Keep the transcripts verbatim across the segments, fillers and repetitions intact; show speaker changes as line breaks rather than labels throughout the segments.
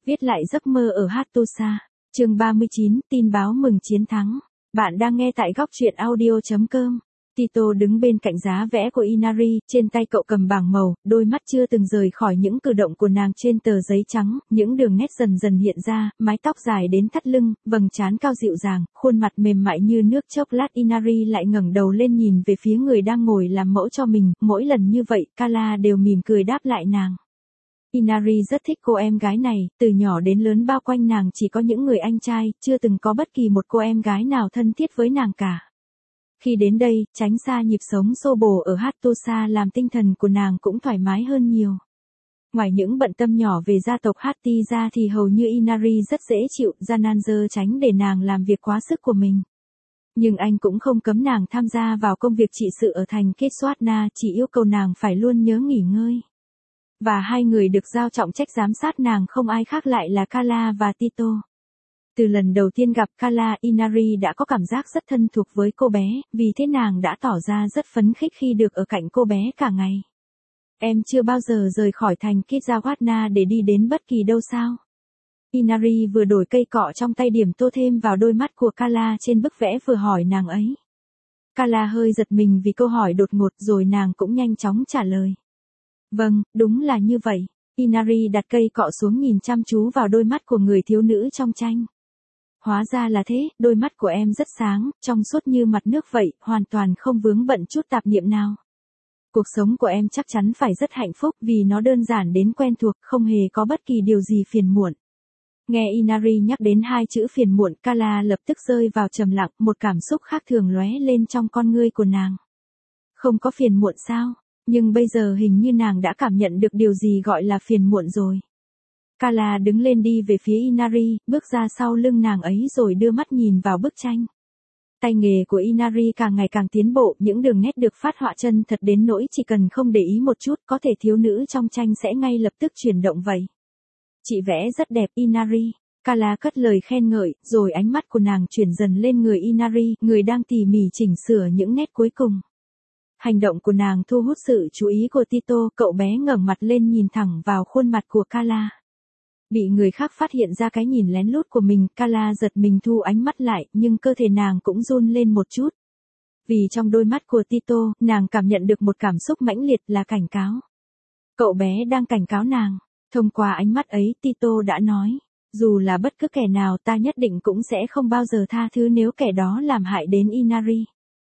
Viết lại giấc mơ ở Hattusa. Chương ba mươi chín, tin báo mừng chiến thắng. Bạn đang nghe tại góc truyện audio chấm com. Tito đứng bên cạnh giá vẽ của Inari, trên tay cậu cầm bảng màu, đôi mắt chưa từng rời khỏi những cử động của nàng trên tờ giấy trắng, những đường nét dần dần hiện ra, mái tóc dài đến thắt lưng, vầng trán cao dịu dàng, khuôn mặt mềm mại như nước. Chốc lát Inari lại ngẩng đầu lên nhìn về phía người đang ngồi làm mẫu cho mình, mỗi lần như vậy, Kala đều mỉm cười đáp lại nàng. Inari rất thích cô em gái này, từ nhỏ đến lớn bao quanh nàng chỉ có những người anh trai, chưa từng có bất kỳ một cô em gái nào thân thiết với nàng cả. Khi đến đây, tránh xa nhịp sống xô bồ ở Hattusa làm tinh thần của nàng cũng thoải mái hơn nhiều. Ngoài những bận tâm nhỏ về gia tộc Hatti ra thì hầu như Inari rất dễ chịu, Jananzer tránh để nàng làm việc quá sức của mình. Nhưng anh cũng không cấm nàng tham gia vào công việc trị sự ở thành Ketswatna, chỉ yêu cầu nàng phải luôn nhớ nghỉ ngơi. Và hai người được giao trọng trách giám sát nàng không ai khác lại là Kala và Tito. Từ lần đầu tiên gặp Kala, Inari đã có cảm giác rất thân thuộc với cô bé, vì thế nàng đã tỏ ra rất phấn khích khi được ở cạnh cô bé cả ngày. Em chưa bao giờ rời khỏi thành Ketswatna để đi đến bất kỳ đâu sao? Inari vừa đổi cây cọ trong tay điểm tô thêm vào đôi mắt của Kala trên bức vẽ vừa hỏi nàng ấy. Kala hơi giật mình vì câu hỏi đột ngột rồi nàng cũng nhanh chóng trả lời. Vâng, đúng là như vậy. Inari đặt cây cọ xuống nhìn chăm chú vào đôi mắt của người thiếu nữ trong tranh. Hóa ra là thế, đôi mắt của em rất sáng, trong suốt như mặt nước vậy, hoàn toàn không vướng bận chút tạp niệm nào. Cuộc sống của em chắc chắn phải rất hạnh phúc vì nó đơn giản đến quen thuộc, không hề có bất kỳ điều gì phiền muộn. Nghe Inari nhắc đến hai chữ phiền muộn, Kala lập tức rơi vào trầm lặng, một cảm xúc khác thường lóe lên trong con ngươi của nàng. Không có phiền muộn sao? Nhưng bây giờ hình như nàng đã cảm nhận được điều gì gọi là phiền muộn rồi. Kala đứng lên đi về phía Inari, bước ra sau lưng nàng ấy rồi đưa mắt nhìn vào bức tranh. Tay nghề của Inari càng ngày càng tiến bộ, những đường nét được phát họa chân thật đến nỗi chỉ cần không để ý một chút, có thể thiếu nữ trong tranh sẽ ngay lập tức chuyển động vậy. Chị vẽ rất đẹp Inari. Kala cất lời khen ngợi, rồi ánh mắt của nàng chuyển dần lên người Inari, người đang tỉ mỉ chỉnh sửa những nét cuối cùng. Hành động của nàng thu hút sự chú ý của Tito, cậu bé ngẩng mặt lên nhìn thẳng vào khuôn mặt của Kala. Bị người khác phát hiện ra cái nhìn lén lút của mình, Kala giật mình thu ánh mắt lại, nhưng cơ thể nàng cũng run lên một chút. Vì trong đôi mắt của Tito, nàng cảm nhận được một cảm xúc mãnh liệt là cảnh cáo. Cậu bé đang cảnh cáo nàng. Thông qua ánh mắt ấy, Tito đã nói, dù là bất cứ kẻ nào ta nhất định cũng sẽ không bao giờ tha thứ nếu kẻ đó làm hại đến Inari.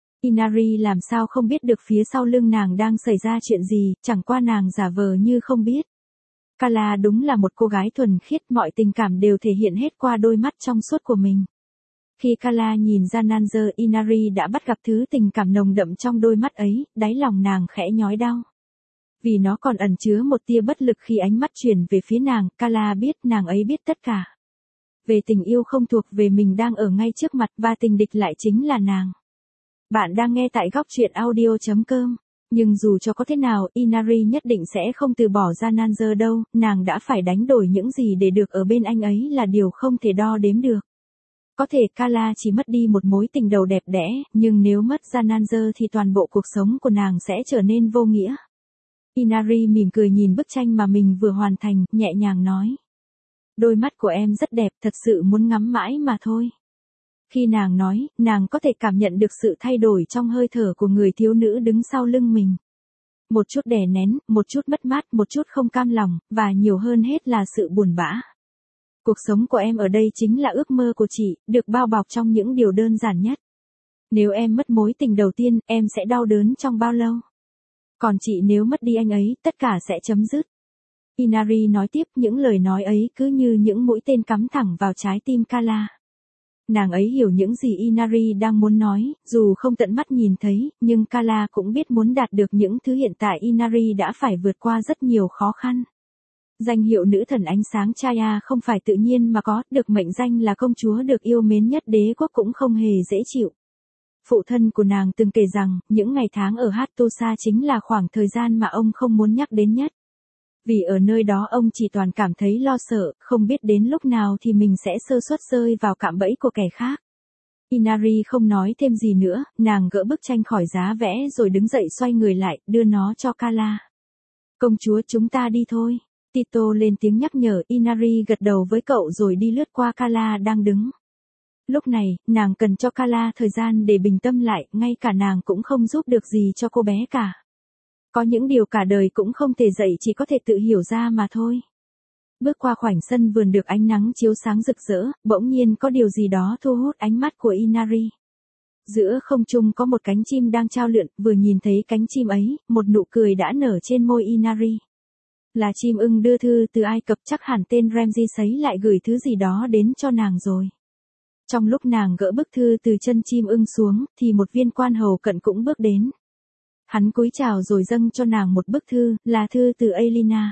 Inari làm sao không biết được phía sau lưng nàng đang xảy ra chuyện gì, chẳng qua nàng giả vờ như không biết. Kala đúng là một cô gái thuần khiết, mọi tình cảm đều thể hiện hết qua đôi mắt trong suốt của mình. Khi Kala nhìn ra Jananzer, Inari đã bắt gặp thứ tình cảm nồng đậm trong đôi mắt ấy, đáy lòng nàng khẽ nhói đau. Vì nó còn ẩn chứa một tia bất lực khi ánh mắt chuyển về phía nàng, Kala biết nàng ấy biết tất cả. Về tình yêu không thuộc về mình đang ở ngay trước mặt và tình địch lại chính là nàng. Bạn đang nghe tại góc truyện audio chấm com. Nhưng dù cho có thế nào, Inari nhất định sẽ không từ bỏ Jananzer đâu, nàng đã phải đánh đổi những gì để được ở bên anh ấy là điều không thể đo đếm được. Có thể Kala chỉ mất đi một mối tình đầu đẹp đẽ, nhưng nếu mất Jananzer thì toàn bộ cuộc sống của nàng sẽ trở nên vô nghĩa. Inari mỉm cười nhìn bức tranh mà mình vừa hoàn thành, nhẹ nhàng nói. Đôi mắt của em rất đẹp, thật sự muốn ngắm mãi mà thôi. Khi nàng nói, nàng có thể cảm nhận được sự thay đổi trong hơi thở của người thiếu nữ đứng sau lưng mình. Một chút đè nén, một chút mất mát, một chút không cam lòng, và nhiều hơn hết là sự buồn bã. Cuộc sống của em ở đây chính là ước mơ của chị, được bao bọc trong những điều đơn giản nhất. Nếu em mất mối tình đầu tiên, em sẽ đau đớn trong bao lâu? Còn chị nếu mất đi anh ấy, tất cả sẽ chấm dứt. Inari nói tiếp, những lời nói ấy cứ như những mũi tên cắm thẳng vào trái tim Kala. Nàng ấy hiểu những gì Inari đang muốn nói, dù không tận mắt nhìn thấy, nhưng Kala cũng biết muốn đạt được những thứ hiện tại Inari đã phải vượt qua rất nhiều khó khăn. Danh hiệu nữ thần ánh sáng Chaya không phải tự nhiên mà có, được mệnh danh là công chúa được yêu mến nhất đế quốc cũng không hề dễ chịu. Phụ thân của nàng từng kể rằng, những ngày tháng ở Hattusa chính là khoảng thời gian mà ông không muốn nhắc đến nhất. Vì ở nơi đó ông chỉ toàn cảm thấy lo sợ, không biết đến lúc nào thì mình sẽ sơ suất rơi vào cạm bẫy của kẻ khác. Inari không nói thêm gì nữa, nàng gỡ bức tranh khỏi giá vẽ rồi đứng dậy xoay người lại, đưa nó cho Kala. Công chúa chúng ta đi thôi. Tito lên tiếng nhắc nhở, Inari gật đầu với cậu rồi đi lướt qua Carla đang đứng. Lúc này, nàng cần cho Carla thời gian để bình tâm lại, ngay cả nàng cũng không giúp được gì cho cô bé cả. Có những điều cả đời cũng không thể dạy, chỉ có thể tự hiểu ra mà thôi. Bước qua khoảnh sân vườn được ánh nắng chiếu sáng rực rỡ, bỗng nhiên có điều gì đó thu hút ánh mắt của Inari. Giữa không trung có một cánh chim đang chao lượn, vừa nhìn thấy cánh chim ấy, một nụ cười đã nở trên môi Inari. Là chim ưng đưa thư từ Ai Cập, chắc hẳn tên Ramses ấy lại gửi thứ gì đó đến cho nàng rồi. Trong lúc nàng gỡ bức thư từ chân chim ưng xuống, thì một viên quan hầu cận cũng bước đến. Hắn cúi chào rồi dâng cho nàng một bức thư, là thư từ Elina.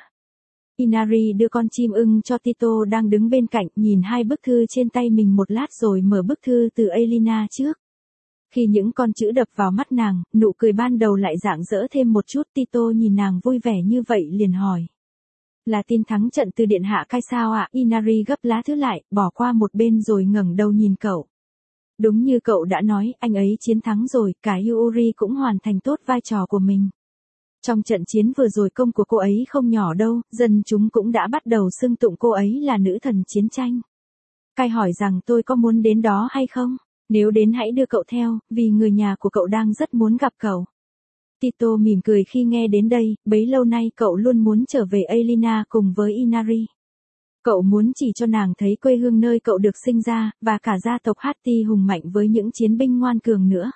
Inari đưa con chim ưng cho Tito đang đứng bên cạnh, nhìn hai bức thư trên tay mình một lát rồi mở bức thư từ Elina trước. Khi những con chữ đập vào mắt nàng, nụ cười ban đầu lại rạng rỡ thêm một chút. Tito nhìn nàng vui vẻ như vậy liền hỏi. Là tin thắng trận từ điện hạ Kai sao ạ? Inari gấp lá thư lại, bỏ qua một bên rồi ngẩng đầu nhìn cậu. Đúng như cậu đã nói, anh ấy chiến thắng rồi, cả Yuri cũng hoàn thành tốt vai trò của mình. Trong trận chiến vừa rồi công của cô ấy không nhỏ đâu, dân chúng cũng đã bắt đầu xưng tụng cô ấy là nữ thần chiến tranh. Kai hỏi rằng tôi có muốn đến đó hay không? Nếu đến hãy đưa cậu theo, vì người nhà của cậu đang rất muốn gặp cậu. Tito mỉm cười khi nghe đến đây, bấy lâu nay cậu luôn muốn trở về Elina cùng với Inari. Cậu muốn chỉ cho nàng thấy quê hương nơi cậu được sinh ra, và cả gia tộc Hatti hùng mạnh với những chiến binh ngoan cường nữa.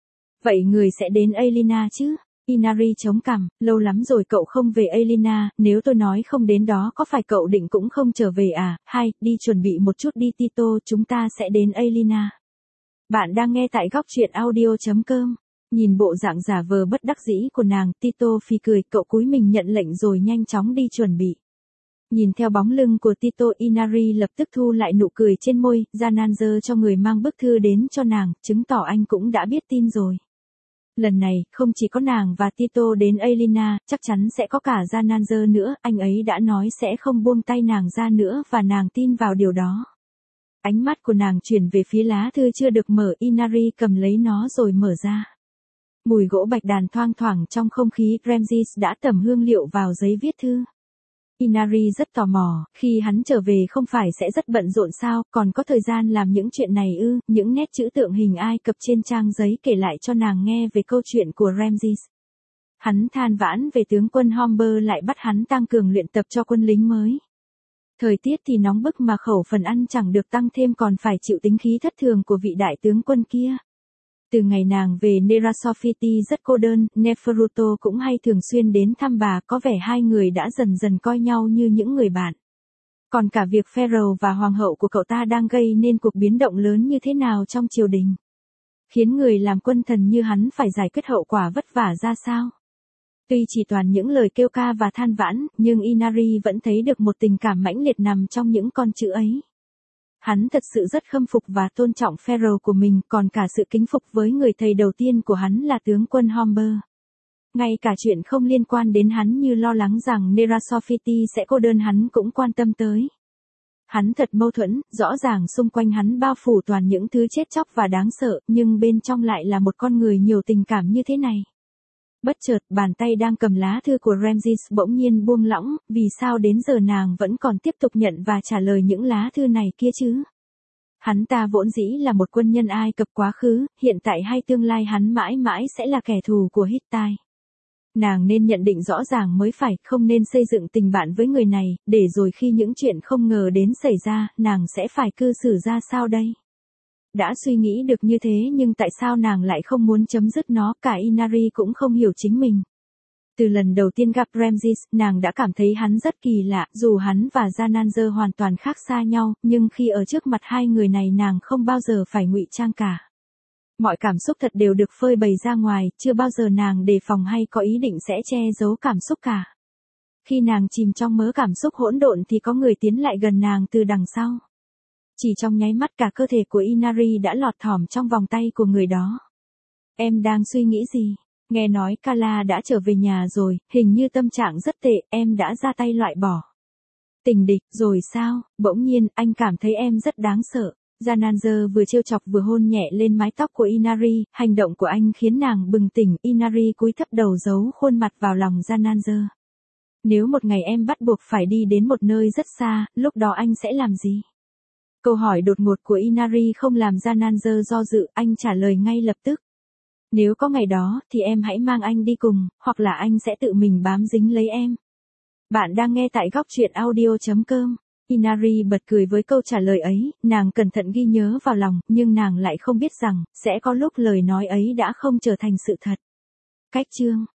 Vậy người sẽ đến Elina chứ? Inari chống cằm, lâu lắm rồi cậu không về Elina, nếu tôi nói không đến đó có phải cậu định cũng không trở về à? Hay, đi chuẩn bị một chút đi Tito, chúng ta sẽ đến Elina. Bạn đang nghe tại góc truyện audio chấm com. Nhìn bộ dạng giả vờ bất đắc dĩ của nàng, Tito phì cười, cậu cúi mình nhận lệnh rồi nhanh chóng đi chuẩn bị. Nhìn theo bóng lưng của Tito, Inari lập tức thu lại nụ cười trên môi, Jananzer cho người mang bức thư đến cho nàng, chứng tỏ anh cũng đã biết tin rồi. Lần này, không chỉ có nàng và Tito đến Elina, chắc chắn sẽ có cả Jananzer nữa, anh ấy đã nói sẽ không buông tay nàng ra nữa và nàng tin vào điều đó. Ánh mắt của nàng chuyển về phía lá thư chưa được mở, Inari cầm lấy nó rồi mở ra. Mùi gỗ bạch đàn thoang thoảng trong không khí, Ramses đã tẩm hương liệu vào giấy viết thư. Inari rất tò mò, khi hắn trở về không phải sẽ rất bận rộn sao, còn có thời gian làm những chuyện này ư? Những nét chữ tượng hình Ai Cập trên trang giấy kể lại cho nàng nghe về câu chuyện của Ramses. Hắn than vãn về tướng quân Homber lại bắt hắn tăng cường luyện tập cho quân lính mới. Thời tiết thì nóng bức mà khẩu phần ăn chẳng được tăng thêm còn phải chịu tính khí thất thường của vị đại tướng quân kia. Từ ngày nàng về Nerasofiti rất cô đơn, Neferuto cũng hay thường xuyên đến thăm bà, có vẻ hai người đã dần dần coi nhau như những người bạn. Còn cả việc Pharaoh và hoàng hậu của cậu ta đang gây nên cuộc biến động lớn như thế nào trong triều đình. Khiến người làm quân thần như hắn phải giải quyết hậu quả vất vả ra sao. Tuy chỉ toàn những lời kêu ca và than vãn, nhưng Inari vẫn thấy được một tình cảm mãnh liệt nằm trong những con chữ ấy. Hắn thật sự rất khâm phục và tôn trọng Pharaoh của mình, còn cả sự kính phục với người thầy đầu tiên của hắn là tướng quân Homber. Ngay cả chuyện không liên quan đến hắn như lo lắng rằng Nerasofiti sẽ cô đơn hắn cũng quan tâm tới. Hắn thật mâu thuẫn, rõ ràng xung quanh hắn bao phủ toàn những thứ chết chóc và đáng sợ, nhưng bên trong lại là một con người nhiều tình cảm như thế này. Bất chợt, bàn tay đang cầm lá thư của Ramses bỗng nhiên buông lỏng, vì sao đến giờ nàng vẫn còn tiếp tục nhận và trả lời những lá thư này kia chứ? Hắn ta vốn dĩ là một quân nhân Ai Cập quá khứ, hiện tại hay tương lai hắn mãi mãi sẽ là kẻ thù của Hittite. Nàng nên nhận định rõ ràng mới phải, không nên xây dựng tình bạn với người này, để rồi khi những chuyện không ngờ đến xảy ra, nàng sẽ phải cư xử ra sao đây? Đã suy nghĩ được như thế nhưng tại sao nàng lại không muốn chấm dứt nó, cả Inari cũng không hiểu chính mình. Từ lần đầu tiên gặp Ramses, nàng đã cảm thấy hắn rất kỳ lạ, dù hắn và Jananzer hoàn toàn khác xa nhau, nhưng khi ở trước mặt hai người này nàng không bao giờ phải ngụy trang cả. Mọi cảm xúc thật đều được phơi bày ra ngoài, chưa bao giờ nàng đề phòng hay có ý định sẽ che giấu cảm xúc cả. Khi nàng chìm trong mớ cảm xúc hỗn độn thì có người tiến lại gần nàng từ đằng sau. Chỉ trong nháy mắt cả cơ thể của Inari đã lọt thỏm trong vòng tay của người đó. Em đang suy nghĩ gì? Nghe nói Carla đã trở về nhà rồi, hình như tâm trạng rất tệ, em đã ra tay loại bỏ tình địch, rồi sao? Bỗng nhiên, anh cảm thấy em rất đáng sợ. Jananzer vừa trêu chọc vừa hôn nhẹ lên mái tóc của Inari, hành động của anh khiến nàng bừng tỉnh, Inari cúi thấp đầu giấu khuôn mặt vào lòng Jananzer. Nếu một ngày em bắt buộc phải đi đến một nơi rất xa, lúc đó anh sẽ làm gì? Câu hỏi đột ngột của Inari không làm ra Nanzer do dự, anh trả lời ngay lập tức. Nếu có ngày đó, thì em hãy mang anh đi cùng, hoặc là anh sẽ tự mình bám dính lấy em. Bạn đang nghe tại góc truyện audio chấm com. Inari bật cười với câu trả lời ấy, nàng cẩn thận ghi nhớ vào lòng, nhưng nàng lại không biết rằng, sẽ có lúc lời nói ấy đã không trở thành sự thật. Cách chương